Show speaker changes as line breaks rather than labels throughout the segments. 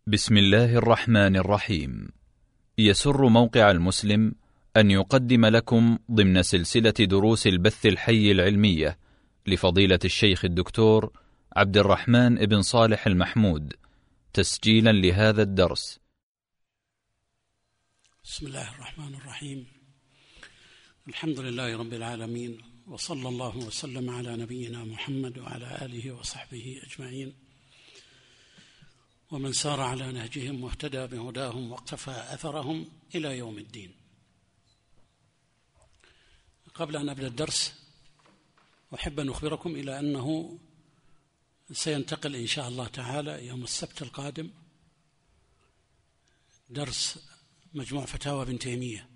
بسم الله الرحمن الرحيم. يسر موقع المسلم أن يقدم لكم ضمن سلسلة دروس البث الحي العلمية لفضيلة الشيخ الدكتور عبد الرحمن بن صالح المحمود تسجيلا لهذا الدرس.
بسم الله الرحمن الرحيم. الحمد لله رب العالمين، وصلى الله وسلم على نبينا محمد وعلى آله وصحبه أجمعين، ومن سار على نهجهم واهتدى بهداهم واقتفى أثرهم إلى يوم الدين. قبل أن أبدأ الدرس أحب أن أخبركم إلى أنه سينتقل إن شاء الله تعالى يوم السبت القادم درس مجموع فتاوى ابن تيمية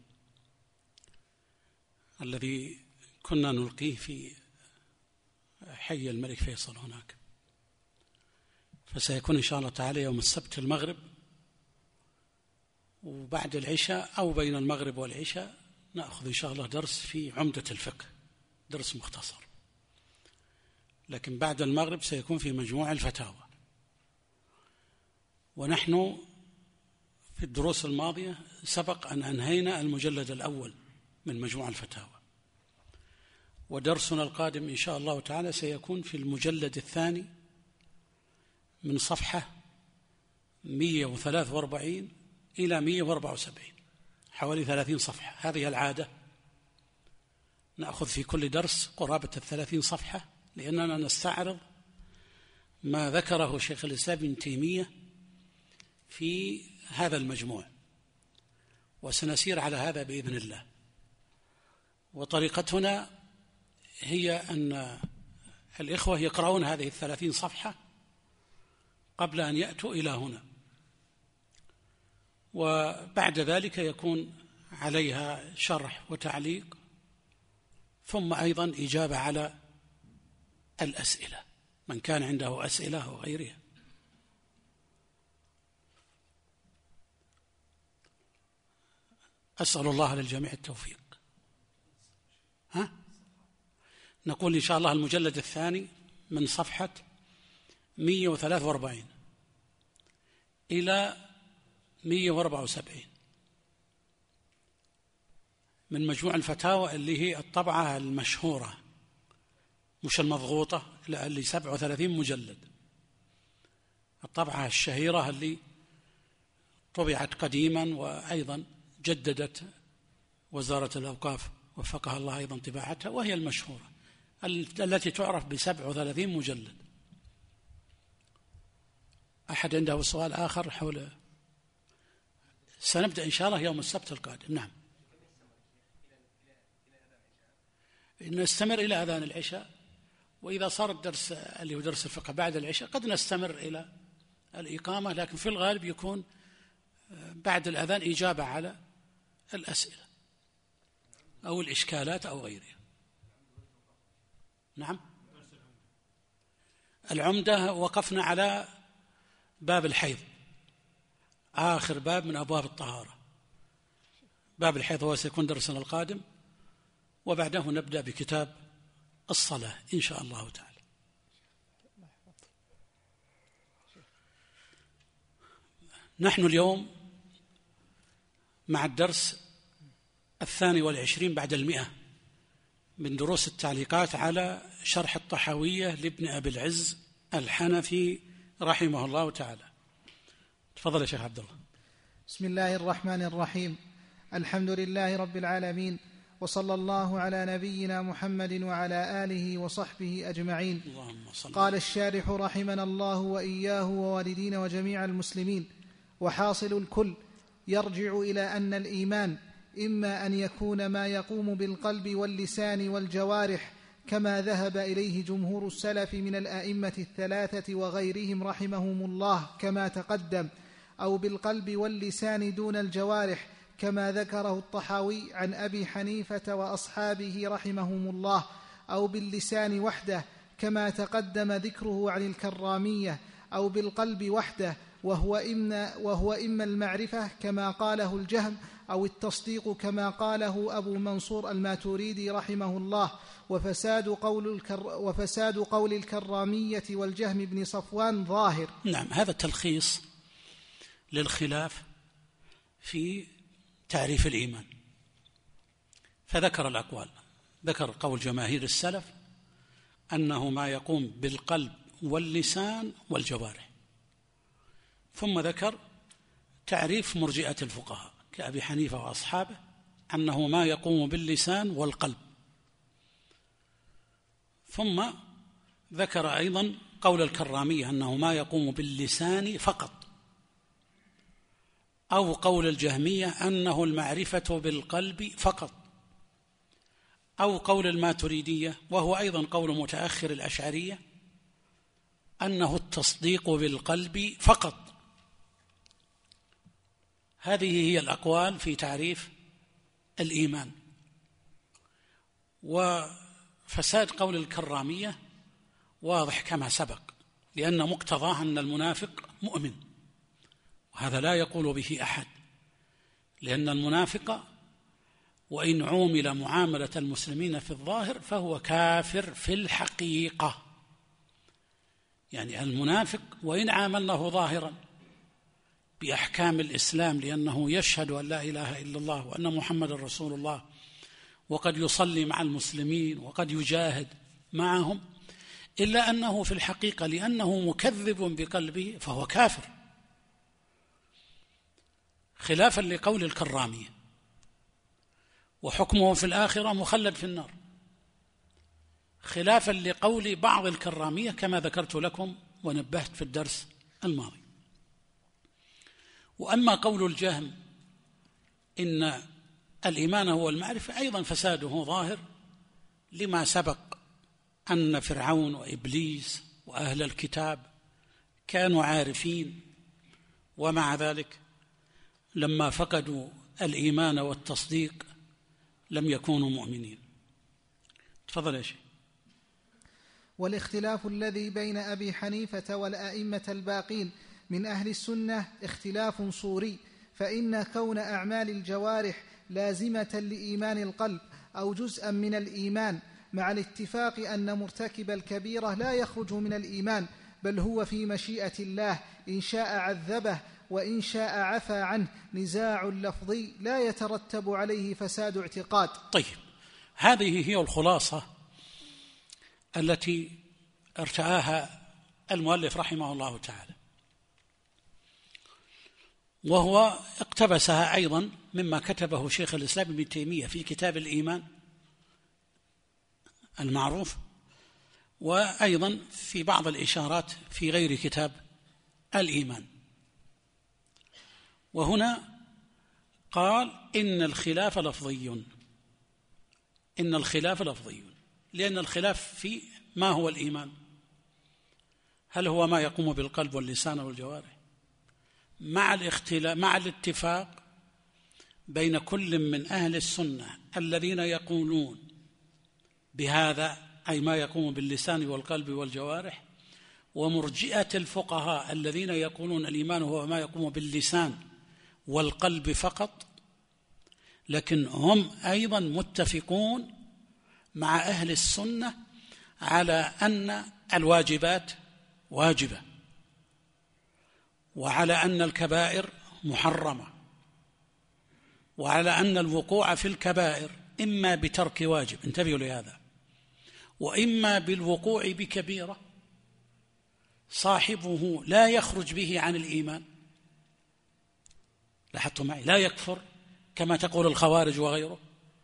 الذي كنا نلقيه في حي الملك فيصل هناك، فسيكون إن شاء الله تعالى يوم السبت المغرب، وبعد العشاء أو بين المغرب والعشاء نأخذ إن شاء الله درس في عمدة الفقه، درس مختصر، لكن بعد المغرب سيكون في مجموع الفتاوى. ونحن في الدروس الماضية سبق أن أنهينا المجلد الأول من مجموع الفتاوى، ودرسنا القادم إن شاء الله تعالى سيكون في المجلد الثاني من صفحة 143 إلى 174، حوالي 30 صفحة. هذه العادة، نأخذ في كل درس قرابة 30 صفحة، لأننا نستعرض ما ذكره شيخ الإسلام ابن تيمية في هذا المجموع، وسنسير على هذا بإذن الله. وطريقتنا هي أن الإخوة يقرؤون هذه 30 صفحة قبل أن يأتوا إلى هنا، وبعد ذلك يكون عليها شرح وتعليق، ثم أيضا إجابة على الأسئلة من كان عنده أسئلة وغيرها. أسأل الله للجميع التوفيق. نقول إن شاء الله المجلد الثاني من صفحة 143 إلى 174 من مجموع الفتاوى، اللي هي الطبعة المشهورة مش المضغوطة، لا، اللي 37 مجلد، الطبعة الشهيرة اللي طبعت قديما وأيضا جددت وزارة الأوقاف وفقها الله أيضا طباعتها، وهي المشهورة التي تعرف ب37 مجلد. أحد عنده سؤال آخر حول؟ سنبدأ إن شاء الله يوم السبت القادم. نعم، نستمر إلى أذان العشاء، وإذا صار الدرس اللي هو درس الفقه بعد العشاء قد نستمر إلى الإقامة، لكن في الغالب يكون بعد الأذان إجابة على الأسئلة أو الإشكالات أو غيرها. نعم، العمدة وقفنا على باب الحيض، آخر باب من أبواب الطهارة. باب الحيض هو سيكون درسنا القادم، وبعده نبدأ بكتاب الصلاة إن شاء الله تعالى. نحن اليوم مع الدرس 22 بعد 100 من دروس التعليقات على شرح الطحاوية لابن أبي العز الحنفي رحمه الله تعالى. تفضل يا شيخ عبد الله.
بسم الله الرحمن الرحيم. الحمد لله رب العالمين، وصلى الله على نبينا محمد وعلى آله وصحبه أجمعين. قال الشارح رحمنا الله وإياه ووالدين وجميع المسلمين: وحاصل الكل يرجع إلى أن الإيمان إما أن يكون ما يقوم بالقلب واللسان والجوارح كما ذهب إليه جمهور السلف من الأئمة الثلاثة وغيرهم رحمهم الله كما تقدم، أو بالقلب واللسان دون الجوارح كما ذكره الطحاوي عن أبي حنيفة وأصحابه رحمهم الله، أو باللسان وحده كما تقدم ذكره عن الكرامية، أو بالقلب وحده وهو إما المعرفة كما قاله الجهم، أو التصديق كما قاله أبو منصور الماتريدي رحمه الله. وفساد قول الكرامية والجهم بن صفوان ظاهر.
نعم، هذا التلخيص للخلاف في تعريف الإيمان، فذكر الأقوال. ذكر قول جماهير السلف أنه ما يقوم بالقلب واللسان والجوارح، ثم ذكر تعريف مرجئة الفقهاء كأبي حنيفة وأصحابه أنه ما يقوم باللسان والقلب، ثم ذكر أيضا قول الكرامية أنه ما يقوم باللسان فقط، أو قول الجهمية أنه المعرفة بالقلب فقط، أو قول الماتريدية وهو أيضا قول متأخر الأشعرية أنه التصديق بالقلب فقط. هذه هي الأقوال في تعريف الإيمان. وفساد قول الكرامية واضح كما سبق، لأن مقتضاه أن المنافق مؤمن، وهذا لا يقول به أحد، لأن المنافق وإن عومل معاملة المسلمين في الظاهر فهو كافر في الحقيقة. يعني المنافق وإن عاملناه ظاهرا بأحكام الإسلام لأنه يشهد أن لا إله إلا الله وأن محمد رسول الله، وقد يصلي مع المسلمين وقد يجاهد معهم، إلا أنه في الحقيقة لأنه مكذب بقلبه فهو كافر، خلافا لقول الكرامية، وحكمه في الآخرة مخلد في النار، خلافا لقول بعض الكرامية كما ذكرت لكم ونبهت في الدرس الماضي. وأما قول الجهم إن الإيمان هو المعرفة أيضا فساده ظاهر، لما سبق أن فرعون وإبليس وأهل الكتاب كانوا عارفين، ومع ذلك لما فقدوا الإيمان والتصديق لم يكونوا مؤمنين. تفضل يا شيخ.
والاختلاف الذي بين أبي حنيفة والأئمة الباقين من أهل السنة اختلاف صوري، فإن كون أعمال الجوارح لازمة لإيمان القلب أو جزءا من الإيمان، مع الاتفاق أن مرتكب الكبيرة لا يخرج من الإيمان، بل هو في مشيئة الله، إن شاء عذبه وإن شاء عفى عنه، نزاع لفظي لا يترتب عليه فساد اعتقاد.
طيب، هذه هي الخلاصة التي ارتآها المؤلف رحمه الله تعالى، وهو اقتبسها أيضا مما كتبه شيخ الإسلام ابن تيمية في كتاب الإيمان المعروف، وأيضا في بعض الإشارات في غير كتاب الإيمان. وهنا قال إن الخلاف لفظي، إن الخلاف لفظي، لأن الخلاف في ما هو الإيمان، هل هو ما يقوم بالقلب واللسان والجوارح، مع الاتفاق بين كل من أهل السنة الذين يقولون بهذا، أي ما يقوم باللسان والقلب والجوارح، ومرجئة الفقهاء الذين يقولون الإيمان هو ما يقوم باللسان والقلب فقط، لكن هم أيضا متفقون مع أهل السنة على أن الواجبات واجبة، وعلى أن الكبائر محرمة، وعلى أن الوقوع في الكبائر إما بترك واجب، انتبهوا لهذا، وإما بالوقوع بكبيرة صاحبه لا يخرج به عن الإيمان. لاحظتوا معي، لا يكفر كما تقول الخوارج وغيره،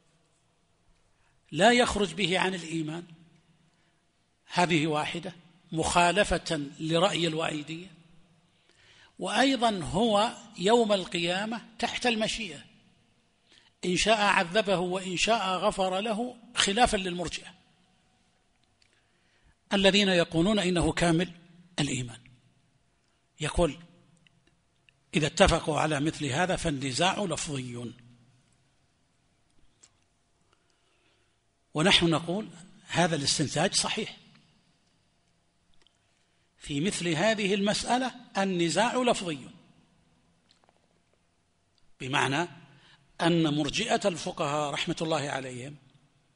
لا يخرج به عن الإيمان، هذه واحدة مخالفة لرأي الوعيدية. وأيضا هو يوم القيامة تحت المشيئة، إن شاء عذبه وإن شاء غفر له، خلافا للمرجئة الذين يقولون إنه كامل الإيمان. يقول إذا اتفقوا على مثل هذا فالنزاع لفظي. ونحن نقول هذا الاستنتاج صحيح في مثل هذه المسألة، النزاع لفظي، بمعنى أن مرجئة الفقهاء رحمة الله عليهم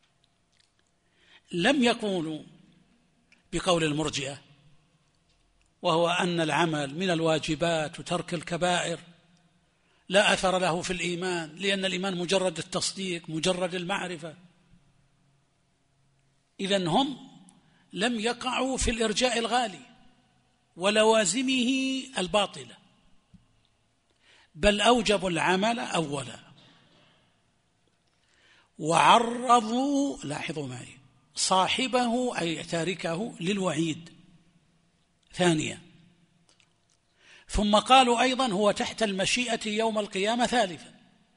لم يقولوا بقول المرجئة وهو أن العمل من الواجبات وترك الكبائر لا أثر له في الإيمان، لأن الإيمان مجرد التصديق، مجرد المعرفة. إذن هم لم يقعوا في الإرجاء الغالي ولوازمه الباطلة، بل أوجبوا العمل أولا وعرضوا، لاحظوا معي، صاحبه أي تاركه للوعيد ثانيا، ثم قالوا أيضا هو تحت المشيئة يوم القيامة ثالثا.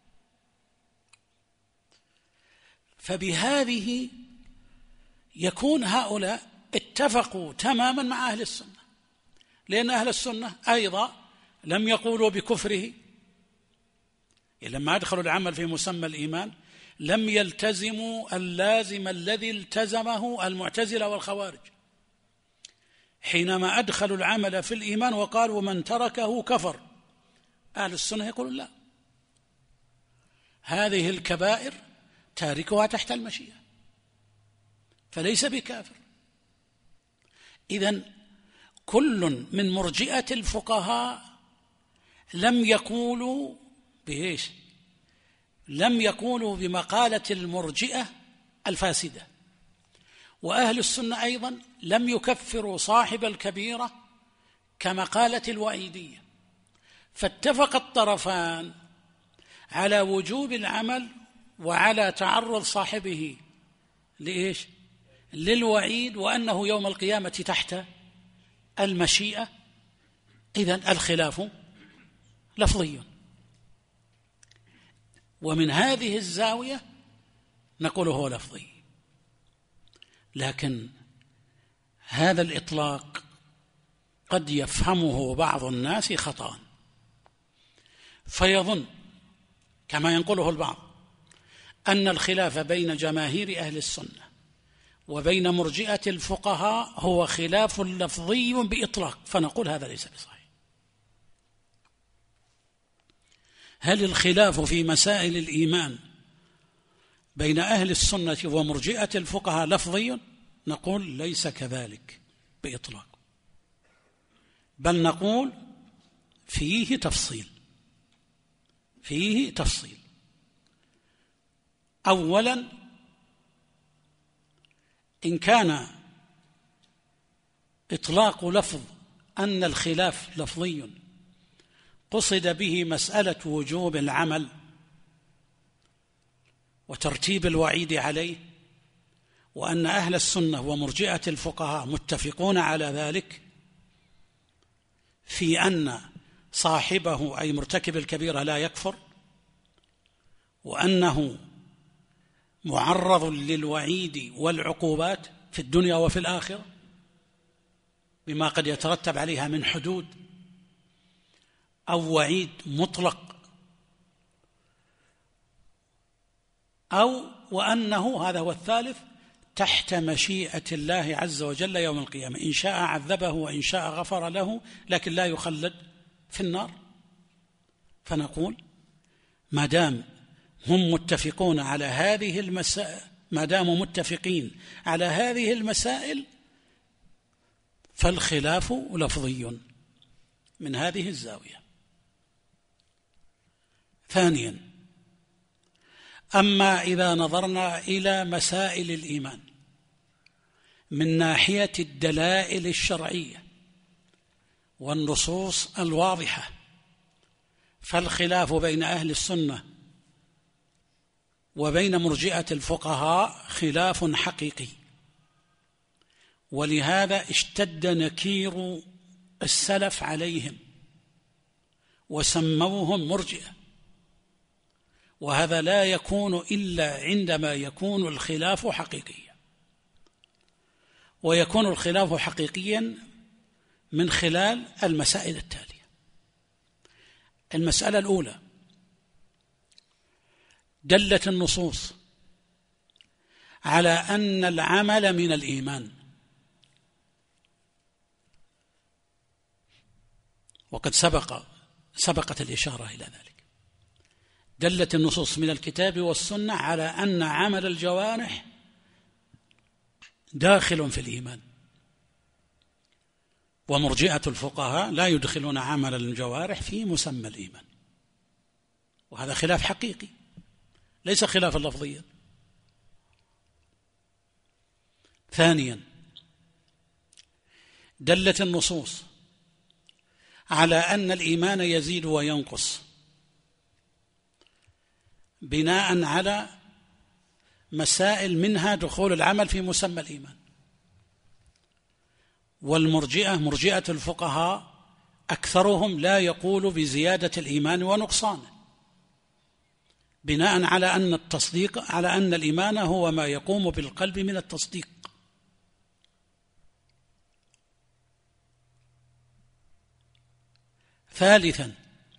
فبهذه يكون هؤلاء اتفقوا تماما مع أهل السنة، لأن أهل السنة أيضا لم يقولوا بكفره، لما أدخلوا العمل في مسمى الإيمان لم يلتزموا اللازم الذي التزمه المعتزلة والخوارج حينما أدخلوا العمل في الإيمان وقالوا من تركه كفر. أهل السنة يقولون لا، هذه الكبائر تاركها تحت المشيئة فليس بكافر. إذن كل من مرجئة الفقهاء لم يقولوا بإيش؟ لم يقولوا بمقالة المرجئة الفاسدة، وأهل السنة أيضا لم يكفروا صاحب الكبيرة كمقالة الوعيدية. فاتفق الطرفان على وجوب العمل وعلى تعرض صاحبه لإيش؟ للوعيد، وأنه يوم القيامة تحت المشيئة. إذن الخلاف لفظي، ومن هذه الزاوية نقول هو لفظي. لكن هذا الإطلاق قد يفهمه بعض الناس خطأ، فيظن كما ينقله البعض أن الخلاف بين جماهير أهل السنة وبين مرجئة الفقهاء هو خلاف لفظي بإطلاق، فنقول هذا ليس بصحيح. هل الخلاف في مسائل الإيمان بين أهل السنة ومرجئة الفقهاء لفظي؟ نقول ليس كذلك بإطلاق، بل نقول فيه تفصيل. أولا، إن كان إطلاق لفظ أن الخلاف لفظي قصد به مسألة وجوب العمل وترتيب الوعيد عليه، وأن أهل السنة ومرجئة الفقهاء متفقون على ذلك في أن صاحبه أي مرتكب الكبيرة لا يكفر، وأنه معرض للوعيد والعقوبات في الدنيا وفي الآخرة بما قد يترتب عليها من حدود أو وعيد مطلق، أو وأنه، هذا هو الثالث، تحت مشيئة الله عز وجل يوم القيامة، إن شاء عذبه وإن شاء غفر له، لكن لا يخلد في النار. فنقول ما دام هم متفقون على هذه المسائل، ما داموا متفقين على هذه المسائل فالخلاف لفظي من هذه الزاوية. ثانيا، أما إذا نظرنا إلى مسائل الإيمان من ناحية الدلائل الشرعية والنصوص الواضحة، فالخلاف بين أهل السنة وبين مرجئة الفقهاء خلاف حقيقي، ولهذا اشتد نكير السلف عليهم وسموهم مرجئة، وهذا لا يكون إلا عندما يكون الخلاف حقيقيا، ويكون الخلاف حقيقيا من خلال المسائل التالية. المسألة الأولى، دلت النصوص على أن العمل من الإيمان، وقد سبقت الإشارة إلى ذلك. دلت النصوص من الكتاب والسنة على أن عمل الجوارح داخل في الإيمان، ومرجئة الفقهاء لا يدخلون عمل الجوارح في مسمى الإيمان، وهذا خلاف حقيقي ليس خلافا لفظيا. ثانيا، دلت النصوص على أن الإيمان يزيد وينقص بناء على مسائل منها دخول العمل في مسمى الإيمان. والمرجئة مرجئة الفقهاء أكثرهم لا يقول بزيادة الإيمان ونقصانه، بناء على أن التصديق على أن الإيمان هو ما يقوم بالقلب من التصديق. ثالثا،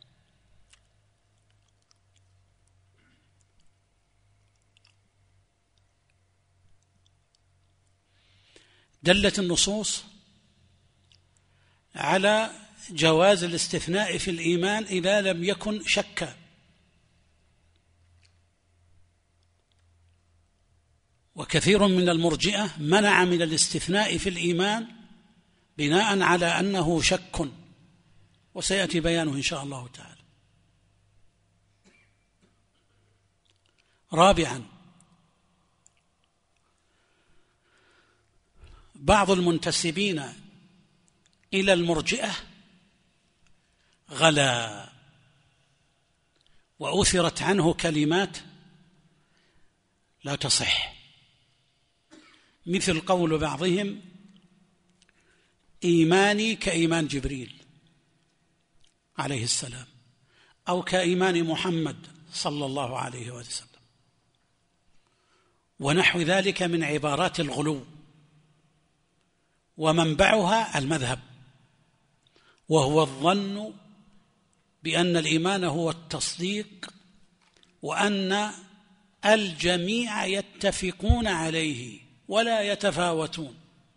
دلت النصوص على جواز الاستثناء في الإيمان إذا لم يكن شكا، وكثير من المرجئة منع من الاستثناء في الإيمان بناء على أنه شك، وسيأتي بيانه إن شاء الله تعالى. رابعا، بعض المنتسبين إلى المرجئة غلا وأثرت عنه كلمات لا تصح، مثل قول بعضهم: إيماني كإيمان جبريل عليه السلام، أو كإيمان محمد صلى الله عليه وسلم، ونحو ذلك من عبارات الغلو، ومنبعها المذهب، وهو الظن بأن الإيمان هو التصديق، وأن الجميع يتفقون عليه ولا يتفاوتون.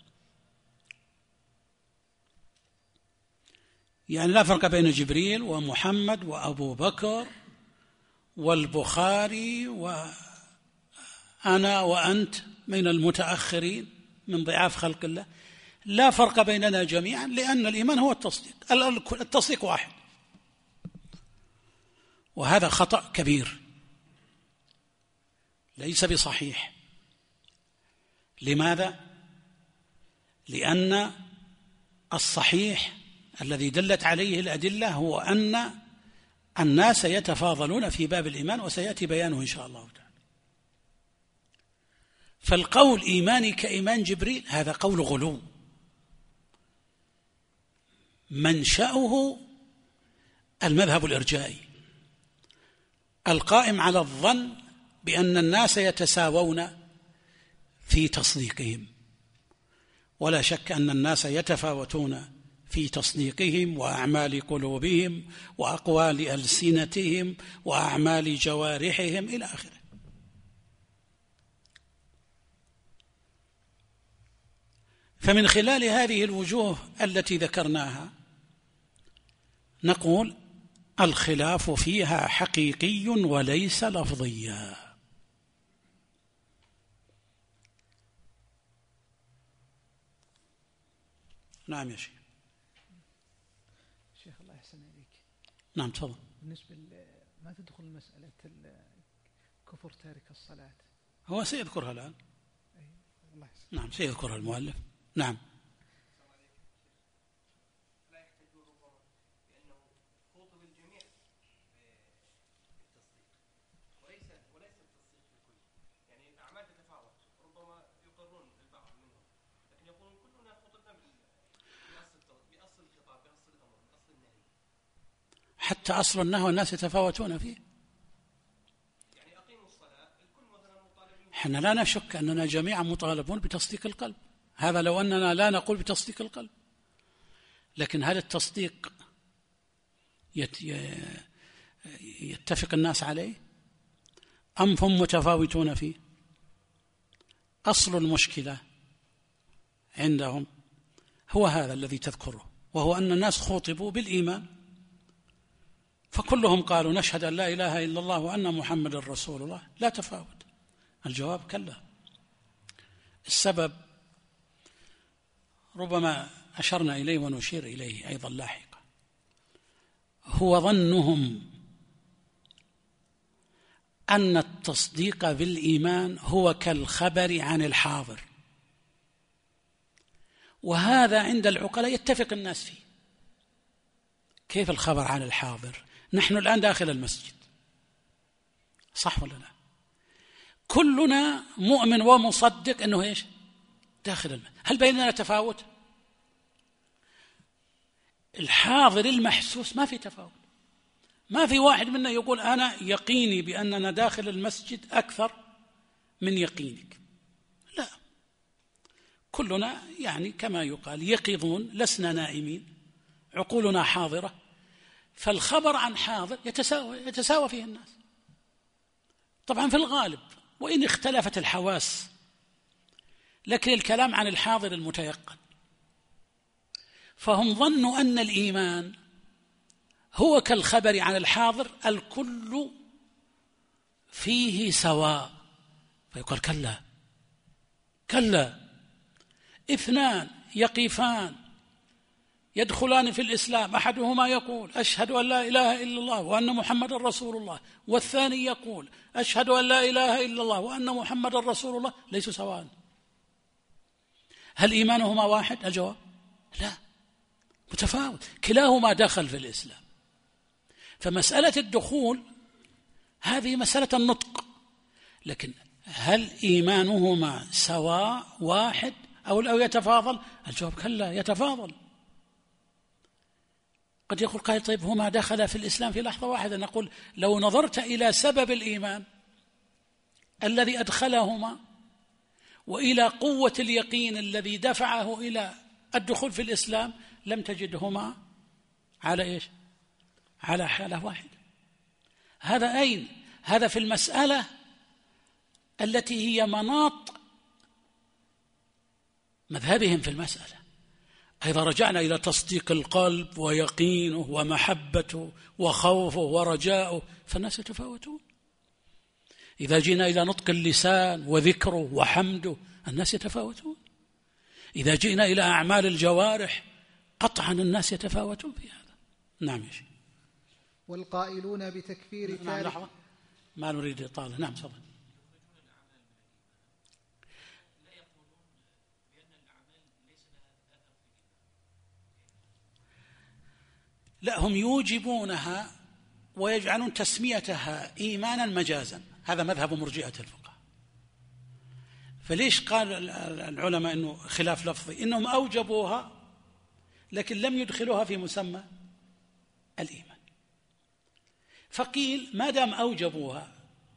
يعني لا فرق بين جبريل ومحمد وأبو بكر والبخاري وأنا وأنت من المتأخرين من ضعاف خلق الله، لا فرق بيننا جميعا، لأن الإيمان هو التصديق، التصديق واحد. وهذا خطأ كبير ليس بصحيح. لماذا؟ لأن الصحيح الذي دلت عليه الأدلة هو أن الناس يتفاضلون في باب الإيمان، وسيأتي بيانه إن شاء الله تعالى. فالقول إيماني كإيمان جبريل هذا قول غلو، منشأه المذهب الإرجائي القائم على الظن بأن الناس يتساوون في تصديقهم، ولا شك أن الناس يتفاوتون في تصديقهم وأعمال قلوبهم وأقوال ألسنتهم وأعمال جوارحهم إلى آخره. فمن خلال هذه الوجوه التي ذكرناها نقول الخلاف فيها حقيقي وليس لفظيا. نعم يا شيخ.
شيخ الله يحسن إليك.
نعم تفضل.
بالنسبة ما تدخل مسألة كفر تارك الصلاة؟
هو سيذكرها الآن.
الله يحسن.
نعم سيذكرها المؤلف. نعم. حتى أصل النهي الناس يتفاوتون فيه. احنا لا نشك أننا جميعا مطالبون بتصديق القلب، هذا لو أننا لا نقول بتصديق القلب. لكن هل التصديق يتفق الناس عليه أم هم متفاوتون فيه؟ أصل المشكلة عندهم هو هذا الذي تذكره، وهو أن الناس خوطبوا بالإيمان، فكلهم قالوا نشهد أن لا إله إلا الله وأن محمد رسول الله، لا تفاوت. الجواب كلا. السبب ربما أشرنا إليه ونشير إليه أيضا لاحقا، هو ظنهم أن التصديق بالإيمان هو كالخبر عن الحاضر، وهذا عند العقلاء يتفق الناس فيه. كيف الخبر عن الحاضر؟ نحن الآن داخل المسجد، صح ولا لا؟ كلنا مؤمن ومصدق أنه إيش؟ داخل المسجد. هل بيننا تفاوت؟ الحاضر المحسوس ما في تفاوت، ما في واحد منا يقول أنا يقيني بأننا داخل المسجد أكثر من يقينك، لا، كلنا يعني كما يقال يقظون، لسنا نائمين، عقولنا حاضرة. فالخبر عن حاضر يتساوى فيه الناس طبعا في الغالب، وإن اختلفت الحواس، لكن الكلام عن الحاضر المتيقن. فهم ظنوا أن الإيمان هو كالخبر عن الحاضر، الكل فيه سواء. فيقول كلا كلا، اثنان يقفان يدخلان في الإسلام، أحدهما يقول أشهد أن لا إله إلا الله وأن محمد رسول الله، والثاني يقول أشهد أن لا إله إلا الله وأن محمد رسول الله، ليسوا سواء. هل إيمانهما واحد؟ الجواب لا، متفاوت، كلاهما دخل في الإسلام. فمسألة الدخول هذه مسألة النطق، لكن هل إيمانهما سواء واحد أو يتفاضل؟ الجواب كلا، يتفاضل. قد يقول قائل طيب هما دخل في الإسلام في لحظة واحدة. نقول لو نظرت إلى سبب الإيمان الذي أدخلهما وإلى قوة اليقين الذي دفعه إلى الدخول في الإسلام لم تجدهما على إيش؟ على حالة واحدة. هذا أين؟ هذا في المسألة التي هي مناط مذهبهم في المسألة. إذا رجعنا إلى تصديق القلب ويقينه ومحبته وخوفه ورجاؤه فالناس يتفاوتون. إذا جينا إلى نطق اللسان وذكره وحمده الناس يتفاوتون. إذا جئنا إلى أعمال الجوارح قطعا الناس يتفاوتون في هذا. نعم يا شيخ.
والقائلون بتكفير
نعم لحظة، ما نريد إطالة. نعم تفضل. لا، هم يوجبونها ويجعلون تسميتها إيمانا مجازا، هذا مذهب مرجئة الفقهاء. فليش قال العلماء إنه خلاف لفظي؟ إنهم أوجبوها لكن لم يدخلوها في مسمى الإيمان. فقيل ما دام أوجبوها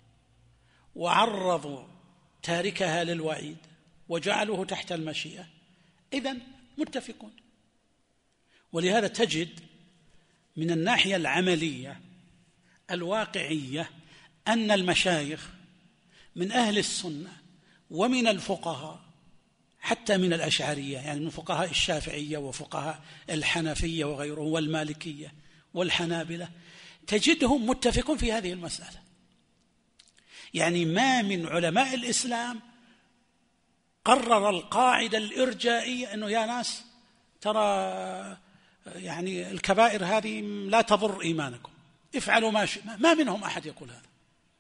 وعرضوا تاركها للوعيد وجعلوه تحت المشيئة إذن متفقون. ولهذا تجد من الناحية العملية الواقعية أن المشايخ من أهل السنة ومن الفقهاء حتى من الأشعرية، يعني من فقهاء الشافعية وفقهاء الحنفية وغيره والمالكية والحنابلة، تجدهم متفقون في هذه المسألة. يعني ما من علماء الإسلام قرر القاعدة الإرجائية أنه يا ناس ترى يعني الكبائر هذه لا تضر إيمانكم، افعلوا ما شئتم. ما منهم أحد يقول هذا.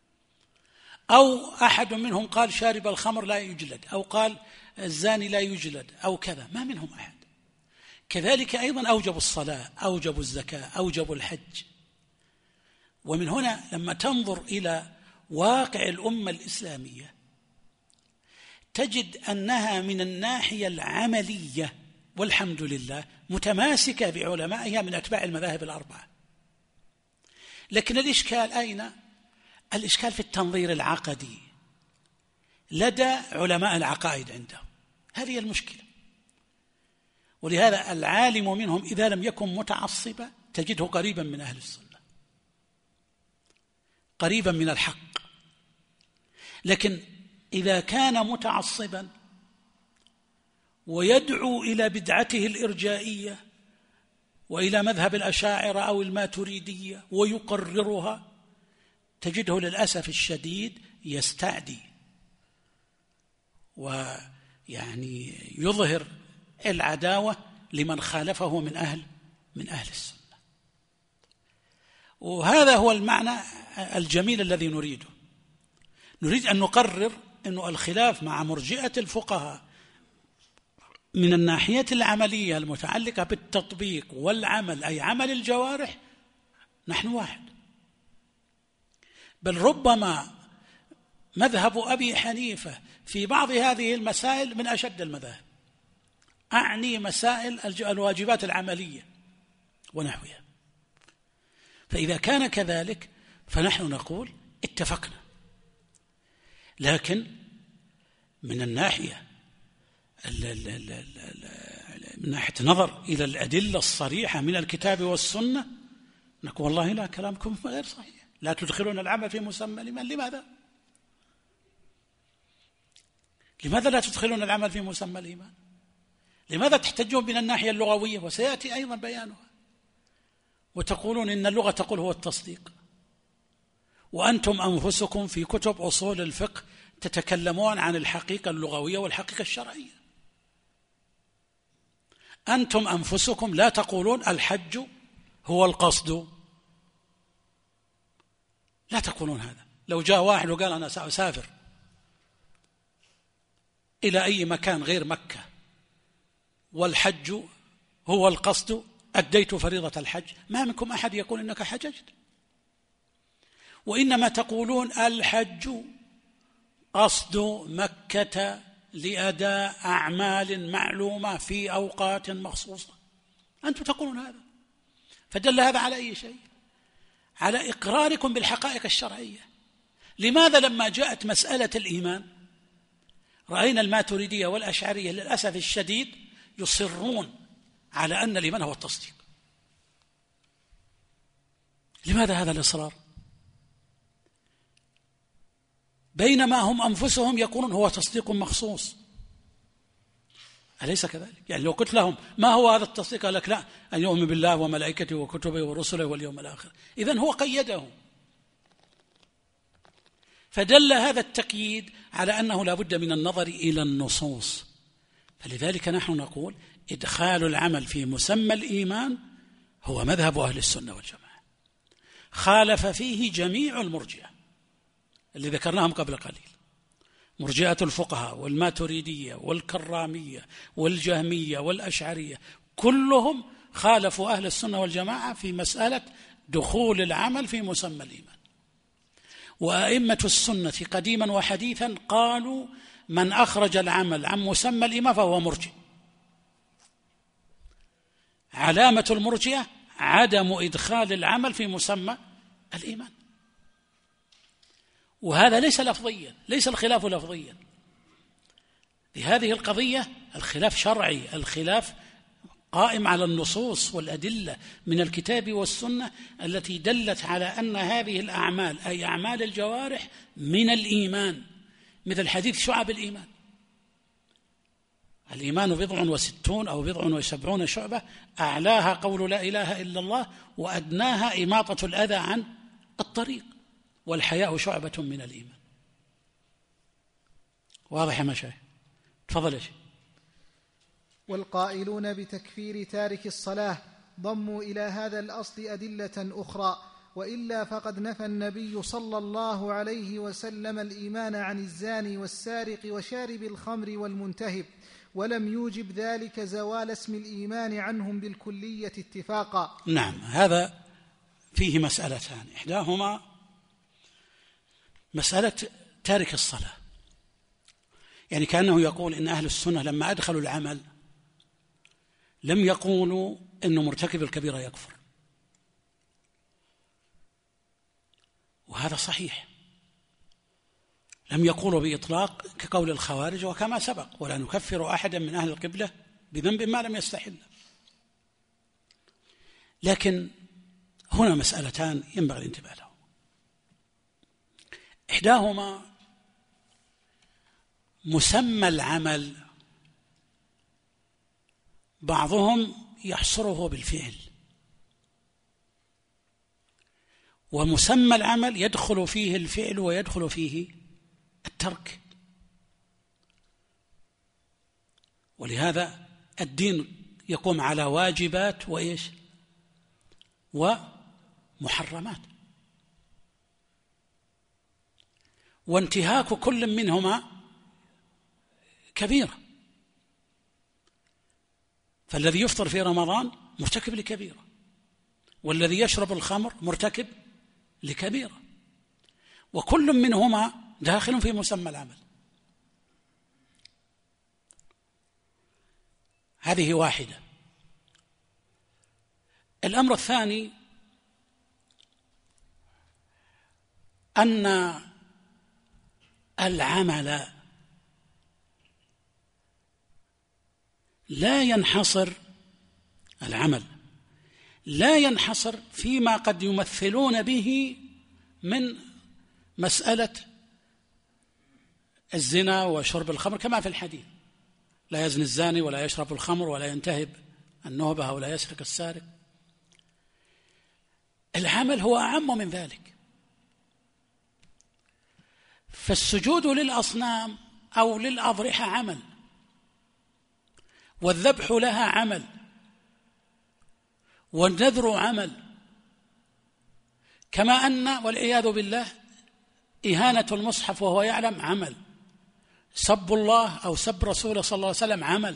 أو أحد منهم قال شارب الخمر لا يجلد، أو قال الزاني لا يجلد، أو كذا، ما منهم أحد. كذلك أيضا أوجبوا الصلاة، أوجبوا الزكاة، أوجبوا الحج. ومن هنا لما تنظر إلى واقع الأمة الإسلامية تجد أنها من الناحية العملية والحمد لله متماسكة بعلمائها من أتباع المذاهب الأربعة. لكن الإشكال أين؟ الإشكال في التنظير العقدي لدى علماء العقائد عندهم، هذه المشكلة. ولهذا العالم منهم إذا لم يكن متعصبا تجده قريبا من أهل السنة، قريبا من الحق. لكن إذا كان متعصبا ويدعو إلى بدعته الإرجائية وإلى مذهب الأشاعرة أو الماتريدية ويقررها تجده للأسف الشديد يستعدي ويعني يظهر العداوة لمن خالفه من أهل السنة. وهذا هو المعنى الجميل الذي نريده. نريد أن نقرر أن الخلاف مع مرجئة الفقهاء من الناحية العملية المتعلقة بالتطبيق والعمل، أي عمل الجوارح، نحن واحد. بل ربما مذهب أبي حنيفة في بعض هذه المسائل من أشد المذاهب، أعني مسائل الواجبات العملية ونحوها. فإذا كان كذلك فنحن نقول اتفقنا. لكن من الناحية من ناحية نظر إلى الأدلة الصريحة من الكتاب والسنة نقول والله لا، كلامكم غير صحيح، لا تدخلون العمل في مسمى الإيمان. لماذا لا تدخلون العمل في مسمى الإيمان؟ لماذا تحتجون من الناحية اللغوية، وسيأتي أيضا بيانها، وتقولون إن اللغة تقول هو التصديق، وأنتم أنفسكم في كتب أصول الفقه تتكلمون عن الحقيقة اللغوية والحقيقة الشرعية. أنتم أنفسكم لا تقولون الحج هو القصد، لا تقولون هذا. لو جاء واحد وقال أنا سأسافر إلى أي مكان غير مكة والحج هو القصد، أديت فريضة الحج، ما منكم أحد يقول إنك حججت، وإنما تقولون الحج قصد مكة لأداء أعمال معلومة في أوقات مخصوصة. أنتم تقولون هذا، فدل هذا على أي شيء؟ على إقراركم بالحقائق الشرعية. لماذا لما جاءت مسألة الإيمان رأينا الماتريدية والأشعرية للأسف الشديد يصرون على أن الإيمان هو التصديق؟ لماذا هذا الإصرار؟ بينما هم أنفسهم يقولون هو تصديق مخصوص. أليس كذلك؟ يعني لو قلت لهم ما هو هذا التصديق قال لك لا، أن يؤمن بالله وملائكته وكتبه ورسله واليوم الآخر. إذن هو قيده. فدل هذا التقييد على أنه لا بد من النظر إلى النصوص. فلذلك نحن نقول إدخال العمل في مسمى الإيمان هو مذهب أهل السنة والجماعة، خالف فيه جميع المرجئة اللي ذكرناهم قبل قليل، مرجئة الفقهاء والماتريدية والكرامية والجهمية والأشعرية، كلهم خالفوا أهل السنة والجماعة في مسألة دخول العمل في مسمى الإيمان. وأئمة السنة قديما وحديثا قالوا من أخرج العمل عن مسمى الإيمان فهو مرجئ. علامة المرجئة عدم إدخال العمل في مسمى الإيمان. وهذا ليس لفظيا، ليس الخلاف لفظيا. لهذه القضية الخلاف شرعي، الخلاف قائم على النصوص والأدلة من الكتاب والسنة التي دلت على أن هذه الأعمال أي أعمال الجوارح من الإيمان، مثل حديث شعب الإيمان: الإيمان 60 أو 70 شعبة، أعلاها قول لا إله إلا الله، وأدناها إماطة الأذى عن الطريق، والحياء شعبة من الإيمان. واضح يا مشايخ؟ تفضل يا شيخ.
والقائلون بتكفير تارك الصلاة ضموا إلى هذا الأصل أدلة أخرى، وإلا فقد نفى النبي صلى الله عليه وسلم الإيمان عن الزاني والسارق وشارب الخمر والمنتهب، ولم يوجب ذلك زوال اسم الإيمان عنهم بالكلية اتفاقا.
نعم، هذا فيه مسألتان، إحداهما مسألة تارك الصلاة، يعني كأنه يقول إن أهل السنة لما أدخلوا العمل لم يقولوا إنه مرتكب الكبيرة يكفر، وهذا صحيح، لم يقولوا بإطلاق كقول الخوارج وكما سبق: ولا نكفر أحدا من أهل القبلة بذنب ما لم يستحل. لكن هنا مسألتان ينبغي الانتباه لهم. إحداهما مسمى العمل، بعضهم يحصره بالفعل، ومسمى العمل يدخل فيه الفعل ويدخل فيه الترك. ولهذا الدين يقوم على واجبات وإيش ومحرمات، وانتهاك كل منهما كبيرة. فالذي يفطر في رمضان مرتكب لكبيرة، والذي يشرب الخمر مرتكب لكبيرة، وكل منهما داخل في مسمى العمل. هذه واحدة. الأمر الثاني أن العمل لا ينحصر فيما قد يمثلون به من مسألة الزنا وشرب الخمر كما في الحديث: لا يزني الزاني ولا يشرب الخمر ولا ينتهب النهبة ولا يسرق السارق. العمل هو أعم من ذلك. فالسجود للأصنام أو للأضرحة عمل، والذبح لها عمل، والنذر عمل، كما أن والعياذ بالله إهانة المصحف وهو يعلم عمل، سب الله أو سب رسوله صلى الله عليه وسلم عمل.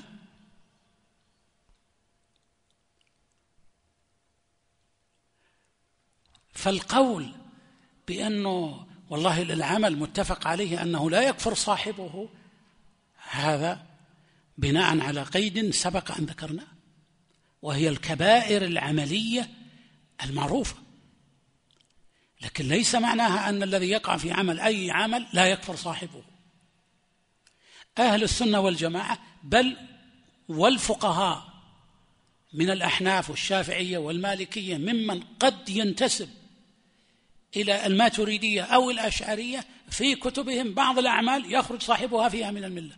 فالقول بأنه والله العمل متفق عليه أنه لا يكفر صاحبه، هذا بناء على قيد سبق أن ذكرناه، وهي الكبائر العملية المعروفة. لكن ليس معناها أن الذي يقع في عمل أي عمل لا يكفر صاحبه. أهل السنة والجماعة بل والفقهاء من الأحناف والشافعية والمالكية ممن قد ينتسب إلى الماتريدية أو الأشعرية في كتبهم بعض الأعمال يخرج صاحبها فيها من الملة،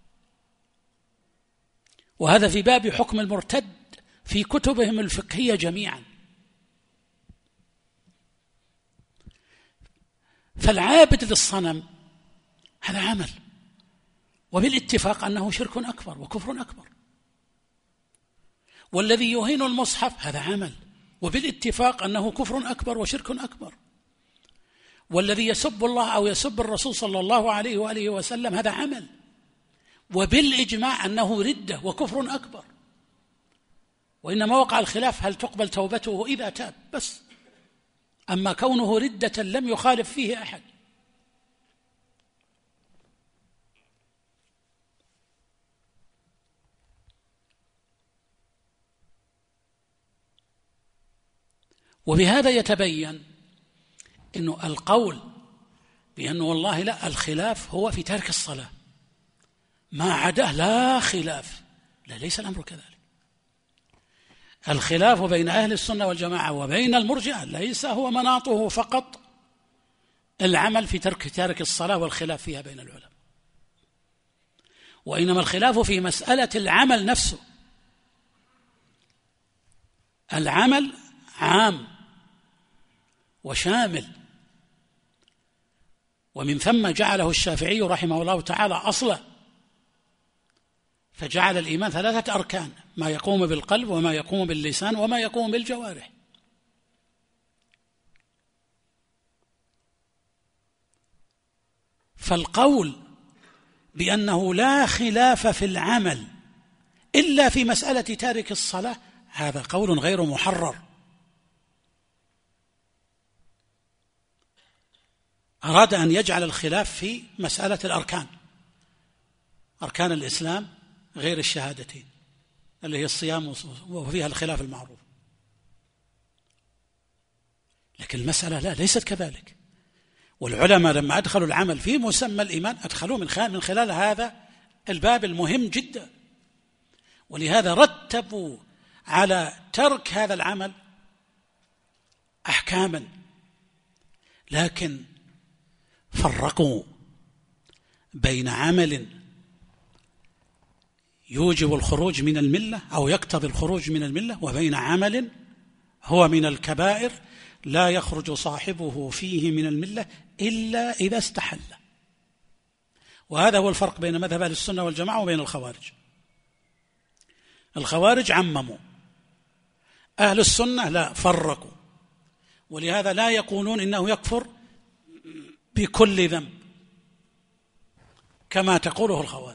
وهذا في باب حكم المرتد في كتبهم الفقهية جميعا. فالعابد للصنم هذا عمل، وبالاتفاق أنه شرك أكبر وكفر أكبر. والذي يهين المصحف هذا عمل، وبالاتفاق أنه كفر أكبر وشرك أكبر. والذي يسب الله أو يسب الرسول صلى الله عليه وآله وسلم هذا عمل، وبالإجماع أنه ردة وكفر أكبر. وإنما وقع الخلاف هل تقبل توبته إذا تاب بس، أما كونه ردة لم يخالف فيه أحد. وبهذا يتبين إنه القول بأنه والله لا، الخلاف هو في ترك الصلاة، ما عداه لا خلاف، لا، ليس الأمر كذلك. الخلاف بين أهل السنة والجماعة وبين المرجئة ليس هو مناطه فقط العمل في ترك الصلاة والخلاف فيها بين العلماء، وإنما الخلاف في مسألة العمل نفسه. العمل عام وشامل، ومن ثم جعله الشافعي رحمه الله تعالى أصلا، فجعل الإيمان 3 أركان: ما يقوم بالقلب وما يقوم باللسان وما يقوم بالجوارح. فالقول بأنه لا خلاف في العمل إلا في مسألة تارك الصلاة هذا قول غير محرر. أراد أن يجعل الخلاف في مسألة الأركان، أركان الإسلام غير الشهادتين اللي هي الصيام، وفيها الخلاف المعروف. لكن المسألة لا، ليست كذلك. والعلماء لما أدخلوا العمل في مسمى الإيمان أدخلوه من خلال هذا الباب المهم جدا، ولهذا رتبوا على ترك هذا العمل أحكاما، لكن فرقوا بين عمل يوجب الخروج من الملة أو يقتضي الخروج من الملة، وبين عمل هو من الكبائر لا يخرج صاحبه فيه من الملة إلا إذا استحل. وهذا هو الفرق بين مذهب أهل السنة والجماعة وبين الخوارج. الخوارج عمموا، أهل السنة لا، فرقوا، ولهذا لا يقولون إنه يكفر بكل ذنب كما تقوله الخوارج.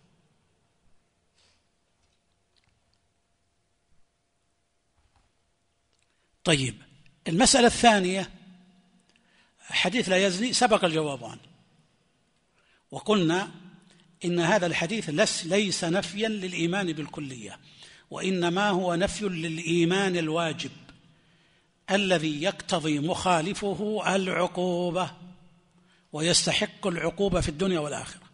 طيب، المسألة الثانية حديث لا يزني سبق الجواب عنه، وقلنا إن هذا الحديث ليس نفيا للإيمان بالكلية، وإنما هو نفي للإيمان الواجب الذي يقتضي مخالفه العقوبة ويستحق العقوبة في الدنيا والآخرة.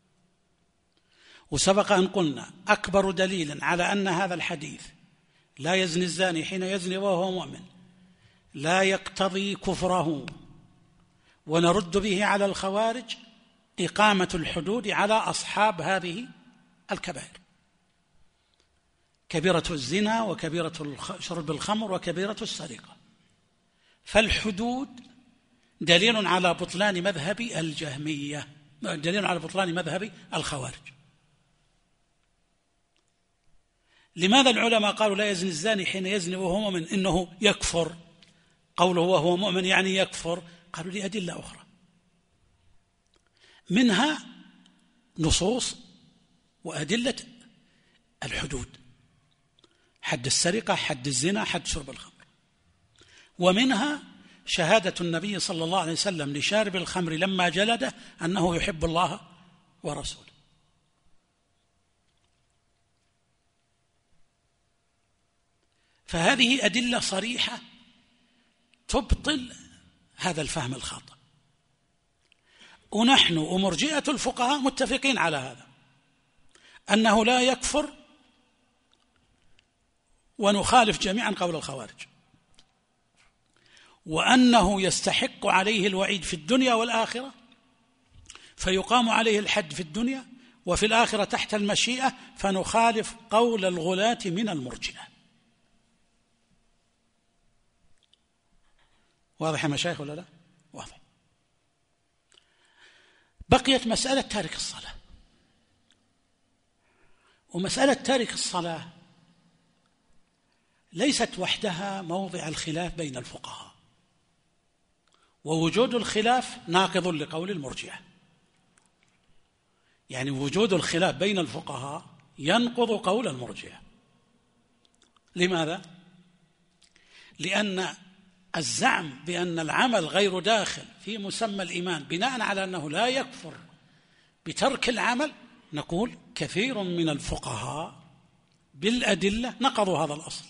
وسبق أن قلنا أكبر دليل على أن هذا الحديث لا يزني الزاني حين يزني وهو مؤمن لا يقتضي كفره، ونرد به على الخوارج إقامة الحدود على أصحاب هذه الكبائر، كبيرة الزنا وكبيرة شرب الخمر وكبيرة السرقة. فالحدود دليل على بطلان مذهب الجهمية، دليل على بطلان مذهب الخوارج. لماذا العلماء قالوا لا يزني الزاني حين يزني وهو مؤمن إنه يكفر؟ قوله وهو مؤمن يعني يكفر، قالوا لأدلة أخرى، منها نصوص وأدلة الحدود، حد السرقة، حد الزنا، حد شرب الخمر، ومنها شهادة النبي صلى الله عليه وسلم لشارب الخمر لما جلده أنه يحب الله ورسوله. فهذه أدلة صريحة تبطل هذا الفهم الخاطئ، ونحن ومرجئة الفقهاء متفقين على هذا، أنه لا يكفر، ونخالف جميعا قول الخوارج، وأنه يستحق عليه الوعيد في الدنيا والآخرة، فيقام عليه الحد في الدنيا، وفي الآخرة تحت المشيئة، فنخالف قول الغلاة من المرجئة. واضح يا مشايخ ولا لا؟ واضح. بقيت مسألة تارك الصلاة، ومسألة تارك الصلاة ليست وحدها موضع الخلاف بين الفقهاء، ووجود الخلاف ناقض لقول المرجئة، يعني وجود الخلاف بين الفقهاء ينقض قول المرجئة. لماذا؟ لأن الزعم بأن العمل غير داخل في مسمى الإيمان بناء على أنه لا يكفر بترك العمل، نقول كثير من الفقهاء بالأدلة نقضوا هذا الأصل.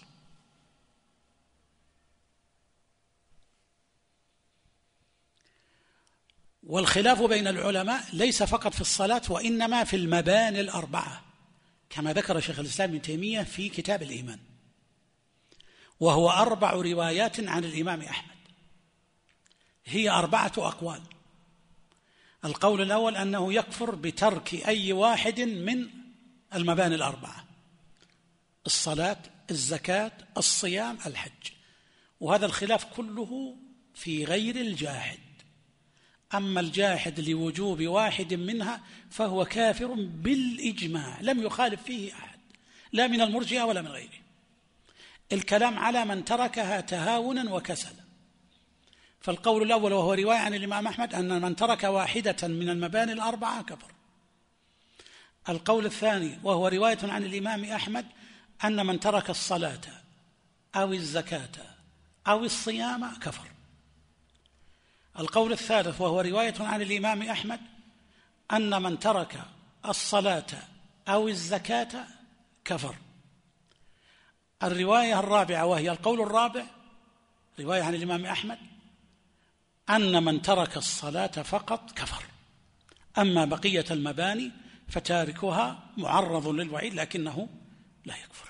والخلاف بين العلماء ليس فقط في الصلاة، وإنما في المباني الأربعة، كما ذكر شيخ الإسلام ابن تيمية في كتاب الإيمان، وهو 4 روايات عن الإمام أحمد، هي 4 أقوال. القول الأول أنه يكفر بترك أي واحد من المباني الأربعة: الصلاة، الزكاة، الصيام، الحج. وهذا الخلاف كله في غير الجاحد. أما الجاحد لوجوب واحد منها فهو كافر بالإجماع، لم يخالف فيه أحد لا من المرجئة ولا من غيره. الكلام على من تركها تهاونا وكسلا. فالقول الأول وهو رواية عن الإمام أحمد أن من ترك واحدة من المباني الأربعة كفر. القول الثاني وهو رواية عن الإمام أحمد أن من ترك الصلاة أو الزكاة أو الصيام كفر. القول الثالث وهو رواية عن الإمام أحمد أن من ترك الصلاة أو الزكاة كفر. الرواية الرابعة وهي القول الرابع رواية عن الإمام أحمد أن من ترك الصلاة فقط كفر، أما بقية المباني فتاركها معرض للوعيد لكنه لا يكفر.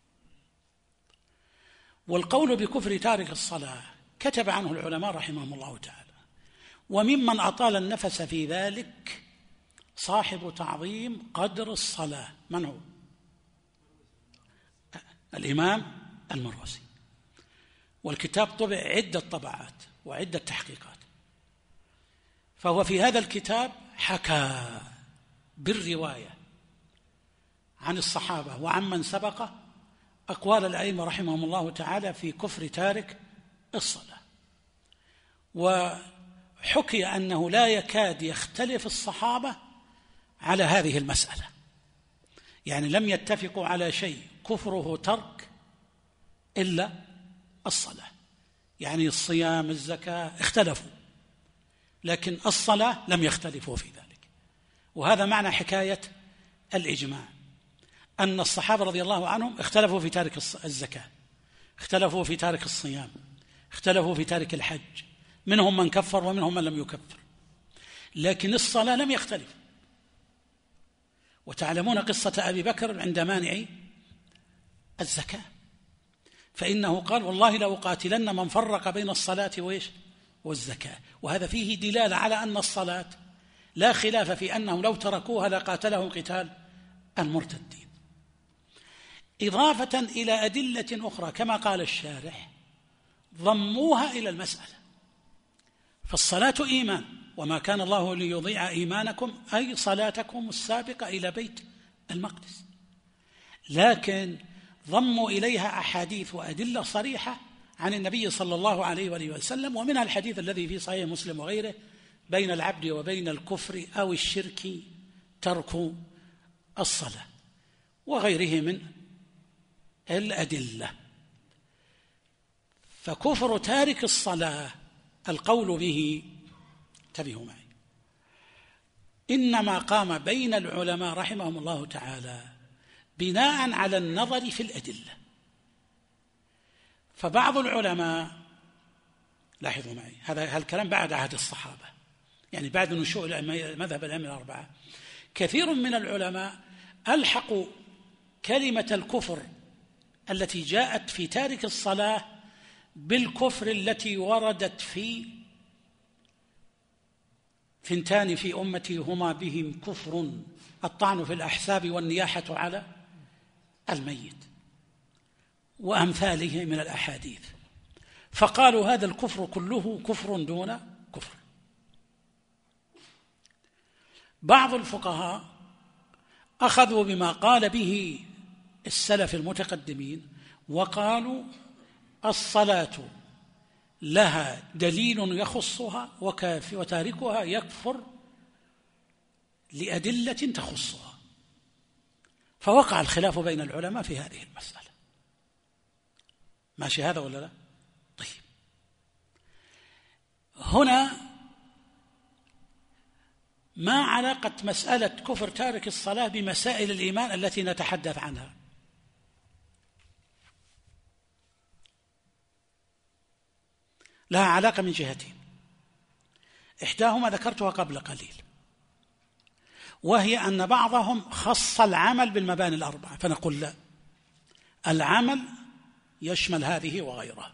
والقول بكفر تارك الصلاة كتب عنه العلماء رحمهم الله تعالى، وممن أطال النفس في ذلك صاحب تعظيم قدر الصلاة. من هو؟ الإمام المروزي، والكتاب طبع عدة طبعات وعدة تحقيقات. فهو في هذا الكتاب حكى بالرواية عن الصحابة وعمن سبق أقوال الأئمة رحمهم الله تعالى في كفر تارك الصلاة، وحكي أنه لا يكاد يختلف الصحابة على هذه المسألة، يعني لم يتفقوا على شيء كفره ترك إلا الصلاة. يعني الصيام الزكاة اختلفوا، لكن الصلاة لم يختلفوا في ذلك. وهذا معنى حكاية الإجماع، أن الصحابة رضي الله عنهم اختلفوا في تارك الزكاة، اختلفوا في تارك الصيام، اختلفوا في تارك الحج، منهم من كفر ومنهم من لم يكفر، لكن الصلاة لم يختلف. وتعلمون قصة أبي بكر عند مانع الزكاة، فإنه قال والله لأقاتلن من فرق بين الصلاة والزكاة. وهذا فيه دلالة على أن الصلاة لا خلاف في أنهم لو تركوها لقاتلهم قتال المرتدين، إضافة إلى أدلة أخرى كما قال الشارح ضموها إلى المسألة. فالصلاة إيمان، وما كان الله ليضيع إيمانكم أي صلاتكم السابقة إلى بيت المقدس، لكن ضموا إليها أحاديث وأدلة صريحة عن النبي صلى الله عليه وآله وسلم، ومنها الحديث الذي في صحيح مسلم وغيره بين العبد وبين الكفر أو الشرك ترك الصلاة، وغيره من الأدلة. فكفر تارك الصلاة القول به، انتبهوا معي، إنما قام بين العلماء رحمهم الله تعالى بناء على النظر في الأدلة. فبعض العلماء، لاحظوا معي هذا الكلام بعد عهد الصحابة، يعني بعد نشوء مذهب الأئمة الأربعة، كثير من العلماء ألحقوا كلمة الكفر التي جاءت في تارك الصلاة بالكفر التي وردت في ثنتان في أمتي هما بهم كفر الطعن في الأحساب والنياحة على الميت وأمثاله من الأحاديث، فقالوا هذا الكفر كله كفر دون كفر. بعض الفقهاء أخذوا بما قال به السلف المتقدمين وقالوا الصلاة لها دليل يخصها وتاركها يكفر لأدلة تخصها، فوقع الخلاف بين العلماء في هذه المسألة. ماشي هذا ولا لا؟ طيب، هنا ما علاقة مسألة كفر تارك الصلاة بمسائل الإيمان التي نتحدث عنها؟ لها علاقة من جهتين، إحداهما ذكرتها قبل قليل، وهي أن بعضهم خص العمل بالمباني الأربعة، فنقول لا، العمل يشمل هذه وغيرها.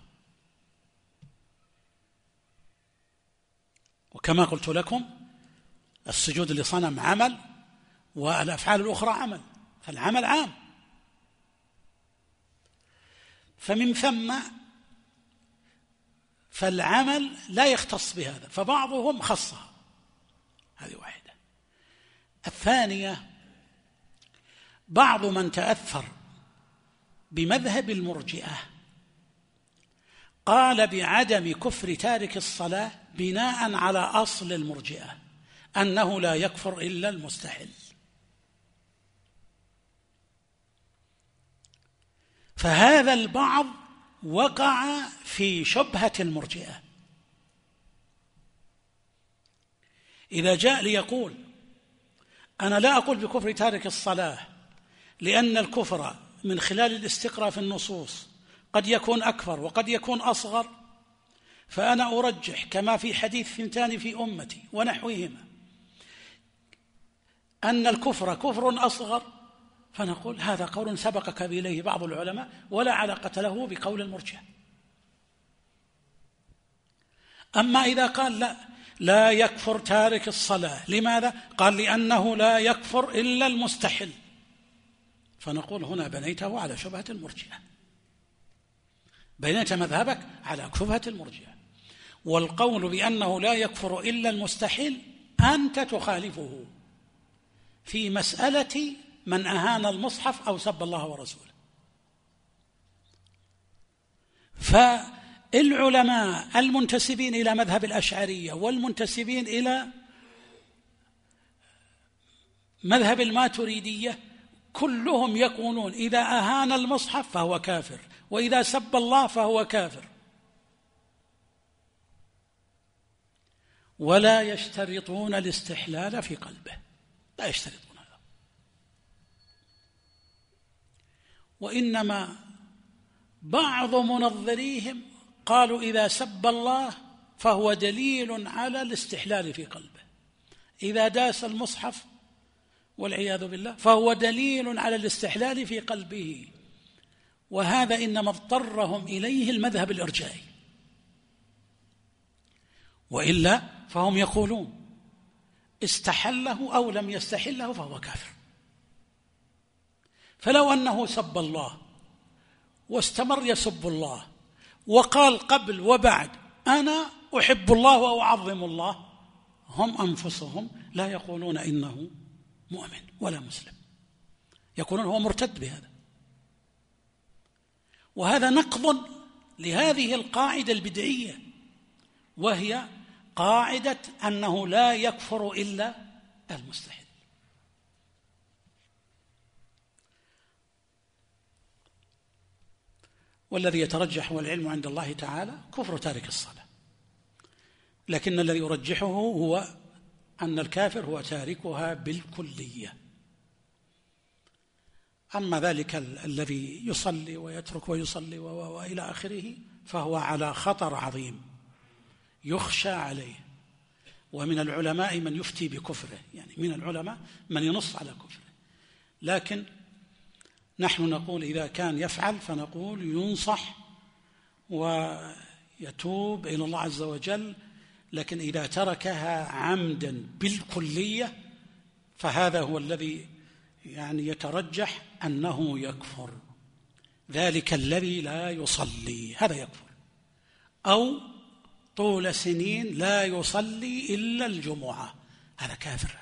وكما قلت لكم السجود لصنم عمل والأفعال الأخرى عمل، فالعمل عام. فمن ثم فالعمل لا يختص بهذا، فبعضهم خصها، هذه واحدة. الثانية، بعض من تأثر بمذهب المرجئة قال بعدم كفر تارك الصلاة بناء على أصل المرجئة أنه لا يكفر إلا المستحل، فهذا البعض وقع في شبهة المرجئة. إذا جاء ليقول أنا لا أقول بكفر تارك الصلاة لأن الكفر من خلال الاستقراء في النصوص قد يكون أكبر وقد يكون أصغر، فأنا أرجح كما في حديث ثنتان في أمتي ونحوهما أن الكفر كفر أصغر، فنقول هذا قول سبقك إليه بعض العلماء ولا علاقة له بقول المرجئة. أما إذا قال لا يكفر تارك الصلاة، لماذا؟ قال لأنه لا يكفر إلا المستحل، فنقول هنا بنيته على شبهة المرجئة، بنيت مذهبك على شبهة المرجئة. والقول بأنه لا يكفر إلا المستحيل أنت تخالفه في مسألة من أهان المصحف أو سب الله ورسوله. فالعلماء المنتسبين إلى مذهب الأشعرية والمنتسبين إلى مذهب الماتريدية كلهم يقولون إذا أهان المصحف فهو كافر، وإذا سب الله فهو كافر، ولا يشترطون الاستحلال في قلبه، لا يشترطون هذا، وإنما بعض منظريهم قالوا إذا سب الله فهو دليل على الاستحلال في قلبه، إذا داس المصحف والعياذ بالله فهو دليل على الاستحلال في قلبه، وهذا إنما اضطرهم إليه المذهب الإرجائي، وإلا فهم يقولون استحله أو لم يستحله فهو كافر. فلو أنه سب الله واستمر يسب الله وقال قبل وبعد أنا أحب الله وأعظم الله، هم أنفسهم لا يقولون إنه مؤمن ولا مسلم، يقولون هو مرتد بهذا. وهذا نقض لهذه القاعدة البدعية، وهي قاعدة أنه لا يكفر إلا المستحل. والذي يترجح والعلم عند الله تعالى كفر تارك الصلاة، لكن الذي يرجحه هو أن الكافر هو تاركها بالكلية. أما ذلك الذي يصلي ويترك ويصلي وإلى آخره فهو على خطر عظيم يخشى عليه، ومن العلماء من يفتي بكفره، يعني من العلماء من ينص على كفره، لكن نحن نقول إذا كان يفعل فنقول ينصح ويتوب إلى الله عز وجل، لكن إذا تركها عمدا بالكلية فهذا هو الذي يعني يترجح أنه يكفر. ذلك الذي لا يصلي هذا يكفر، أو طول سنين لا يصلي إلا الجمعة هذا كافر،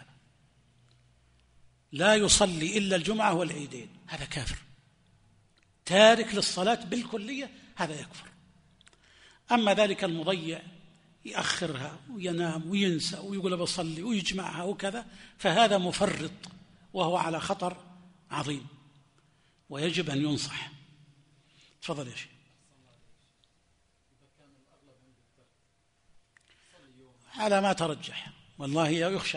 لا يصلي إلا الجمعة والعيدين هذا كافر، تارك للصلاة بالكلية هذا يكفر. أما ذلك المضيع يأخرها وينام وينسى ويقول بصلي ويجمعها وكذا فهذا مفرط وهو على خطر عظيم ويجب أن ينصح. تفضل يا شيخ. على ما ترجح والله يخشى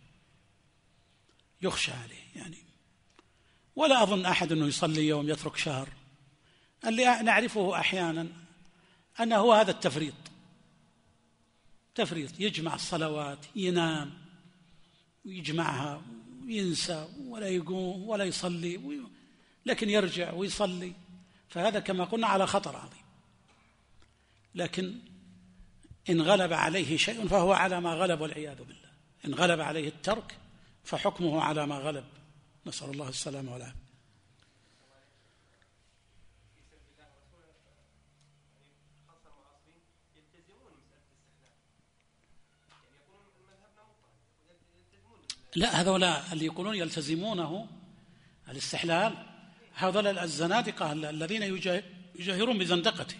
عليه يعني، ولا أظن أحد أنه يصلي يوم يترك شهر. اللي نعرفه أحيانا أنه هو هذا التفريط، يجمع الصلوات ينام ويجمعها وينسى ولا يقوم ولا يصلي لكن يرجع ويصلي، فهذا كما قلنا على خطر عظيم. لكن إن غلب عليه شيء فهو على ما غلب والعياذ بالله، إن غلب عليه الترك فحكمه على ما غلب، نسأل الله السلامة والعافية. لا هذولا اللي يقولون يلتزمونه الاستحلال هذول الزنادقة الذين يجاهرون بزندقته.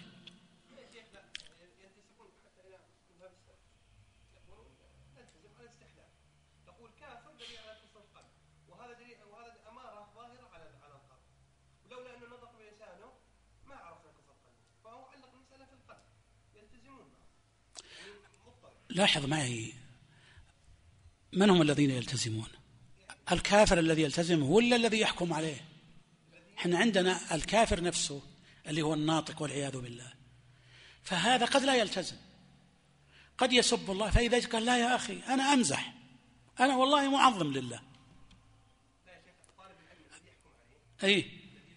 لاحظ معي، من هم الذين يلتزمون؟ الكافر الذي يلتزم ولا الذي يحكم عليه؟ احنا عندنا الكافر نفسه اللي هو الناطق والعياذ بالله، فهذا قد لا يلتزم، قد يسب الله، فإذا قال لا يا أخي أنا أمزح، أنا والله معظم لله. أي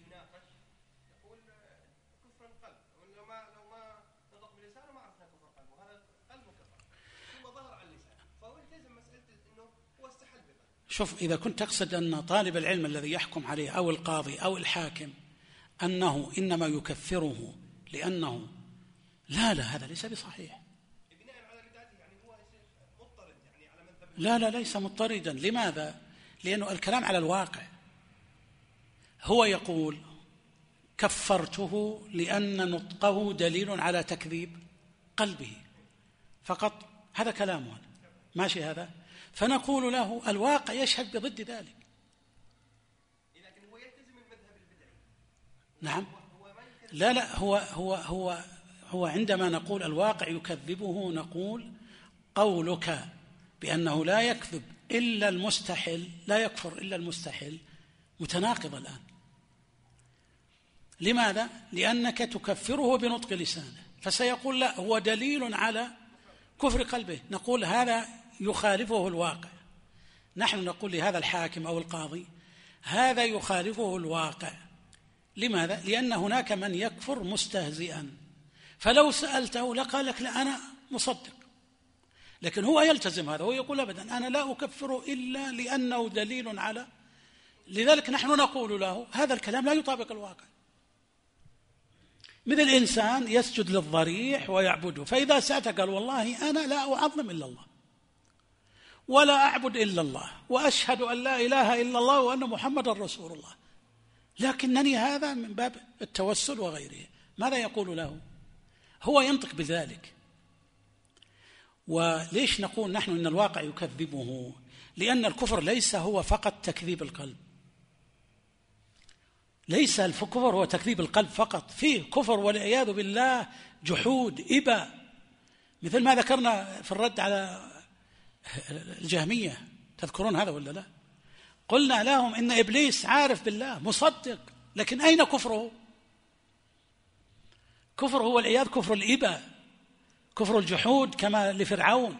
شوف، إذا كنت تقصد أن طالب العلم الذي يحكم عليه أو القاضي أو الحاكم أنه إنما يكفره لأنه لا هذا ليس بصحيح. لا ليس مضطردا. لماذا؟ لأنه الكلام على الواقع، هو يقول كفرته لأن نطقه دليل على تكذيب قلبه فقط، هذا كلامه ماشي هذا، فنقول له الواقع يشهد بضد ذلك.
لكن هو يلتزم المذهب البدعي.
نعم، لا هو عندما نقول الواقع يكذبه نقول قولك بأنه لا يكذب إلا المستحل، لا يكفر إلا المستحل، متناقض الآن. لماذا؟ لأنك تكفره بنطق لسانه، فسيقول لا هو دليل على كفر قلبه، نقول هذا يخالفه الواقع. نحن نقول لهذا الحاكم أو القاضي هذا يخالفه الواقع. لماذا؟ لأن هناك من يكفر مستهزئا، فلو سألته لقال لك لا أنا مصدق، لكن هو يلتزم هذا، هو يقول أبدا أنا لا أكفر إلا لأنه دليل على. لذلك نحن نقول له هذا الكلام لا يطابق الواقع. مثل إنسان يسجد للضريح ويعبده، فإذا سألت قال والله أنا لا أعظم إلا الله ولا أعبد إلا الله وأشهد أن لا إله إلا الله وأن محمد رسول الله، لكنني هذا من باب التوسل وغيره، ماذا يقول له؟ هو ينطق بذلك. وليش نقول نحن إن الواقع يكذبه؟ لأن الكفر ليس هو فقط تكذيب القلب، ليس الكفر هو تكذيب القلب فقط، فيه كفر والعياذ بالله جحود إبى، مثل ما ذكرنا في الرد على الجهمية، تذكرون هذا ولا لا؟ قلنا لهم إن إبليس عارف بالله مصدق، لكن أين كفره؟ كفر هو العياذ كفر الإبى، كفر الجحود كما لفرعون.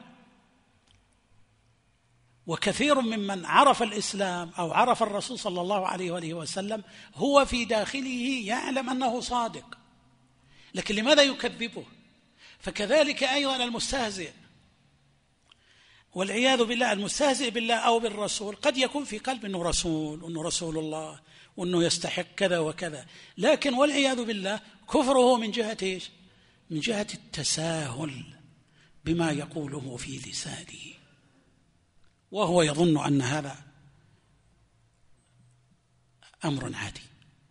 وكثير ممن عرف الإسلام أو عرف الرسول صلى الله عليه وآله وسلم هو في داخله يعلم أنه صادق، لكن لماذا يكذبه؟ فكذلك أيضا المستهزئ والعياذ بالله، المستهزئ بالله أو بالرسول قد يكون في قلب أنه رسول وأنه رسول الله وأنه يستحق كذا وكذا، لكن والعياذ بالله كفره من جهة إيش؟ من جهة التساهل بما يقوله في لسانه، وهو يظن أن هذا أمر عادي.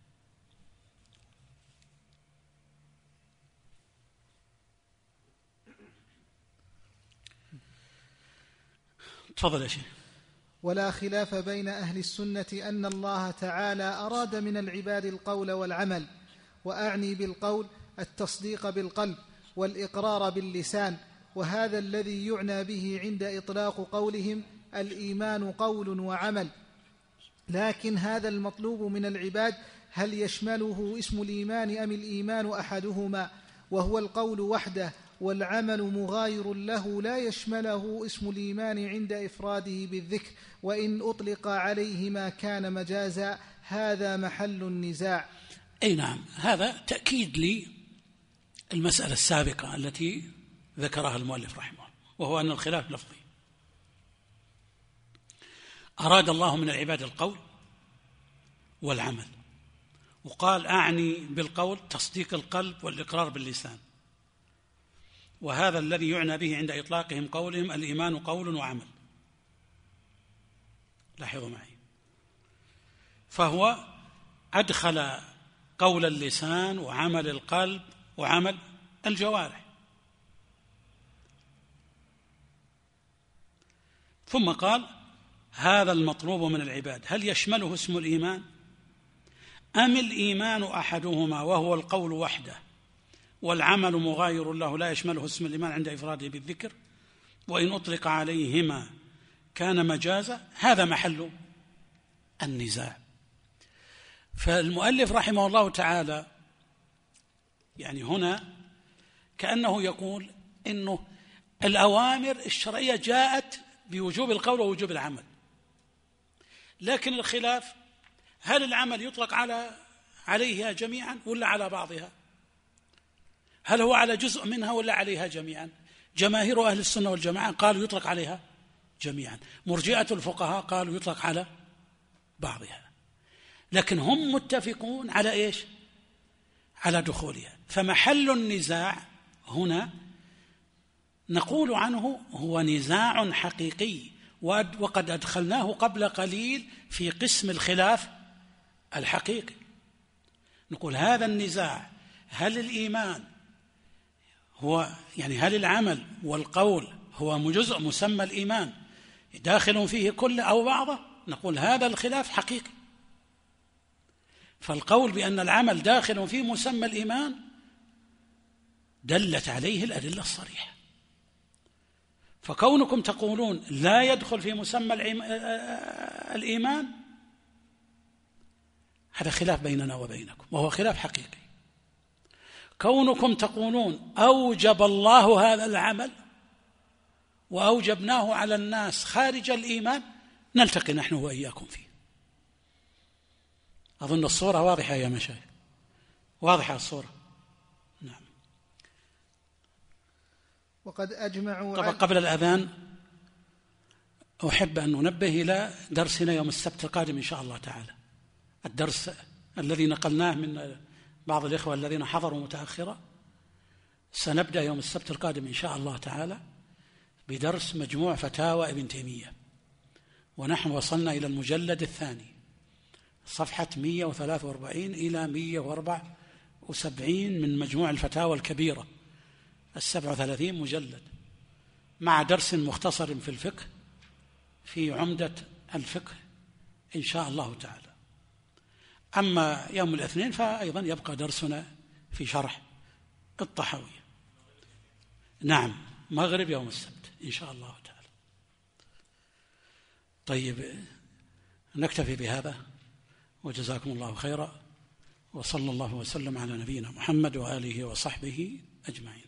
تفضل يا شيخ.
ولا خلاف بين أهل السنة أن الله تعالى أراد من العباد القول والعمل، وأعني بالقول التصديق بالقلب والإقرار باللسان، وهذا الذي يعنى به عند إطلاق قولهم الإيمان قول وعمل. لكن هذا المطلوب من العباد هل يشمله اسم الإيمان أم الإيمان أحدهما وهو القول وحده والعمل مغاير له لا يشمله اسم الإيمان عند إفراده بالذكر، وإن أطلق عليهما كان مجازا، هذا محل النزاع.
أي نعم، هذا تأكيد للمسألة السابقة التي ذكرها المؤلف رحمه الله، وهو أن الخلاف لفظي. أراد الله من العباد القول والعمل، وقال أعني بالقول تصديق القلب والإقرار باللسان، وهذا الذي يعنى به عند إطلاقهم قولهم الإيمان قول وعمل. لاحظوا معي، فهو أدخل قول اللسان وعمل القلب وعمل الجوارح، ثم قال هذا المطلوب من العباد هل يشمله اسم الإيمان أم الإيمان أحدهما وهو القول وحده والعمل مغاير له لا يشمله اسم الإيمان عند إفراده بالذكر، وإن أطلق عليهما كان مجازا، هذا محل النزاع. فالمؤلف رحمه الله تعالى يعني هنا كأنه يقول إنه الأوامر الشرعية جاءت بوجوب القول ووجوب العمل، لكن الخلاف هل العمل يطلق عليها جميعا ولا على بعضها؟ هل هو على جزء منها ولا عليها جميعا؟ جماهير أهل السنة والجماعة قالوا يطلق عليها جميعا، مرجئة الفقهاء قالوا يطلق على بعضها، لكن هم متفقون على إيش؟ على دخولها. فمحل النزاع هنا نقول عنه هو نزاع حقيقي، وقد أدخلناه قبل قليل في قسم الخلاف الحقيقي. نقول هذا النزاع، هل الإيمان هو هل العمل والقول هو جزء مسمى الإيمان داخل فيه كل أو بعضه؟ نقول هذا الخلاف حقيقي. فالقول بأن العمل داخل في مسمى الإيمان دلت عليه الأدلة الصريحة. فكونكم تقولون لا يدخل في مسمى الإيمان هذا خلاف بيننا وبينكم، وهو خلاف حقيقي. كونكم تقولون أوجب الله هذا العمل وأوجبناه على الناس خارج الإيمان، نلتقي نحن وإياكم فيه. أظن الصورة واضحة يا مشايخ، واضحة الصورة. نعم.
وقد أجمعوا
طبعا قبل الأذان أحب أن ننبه إلى درسنا يوم السبت القادم إن شاء الله تعالى، الدرس الذي نقلناه من بعض الإخوة الذين حضروا متأخرا. سنبدأ يوم السبت القادم إن شاء الله تعالى بدرس مجموع فتاوى ابن تيمية، ونحن وصلنا إلى المجلد الثاني صفحة 143 إلى 174 من مجموع الفتاوى الكبيرة 37 مجلد، مع درس مختصر في الفقه في عمدة الفقه إن شاء الله تعالى. أما يوم الاثنين فأيضا يبقى درسنا في شرح الطحاوية. نعم، مغرب يوم السبت إن شاء الله تعالى. طيب، نكتفي بهذا، وجزاكم الله خيرا، وصلى الله وسلم على نبينا محمد وآله وصحبه أجمعين.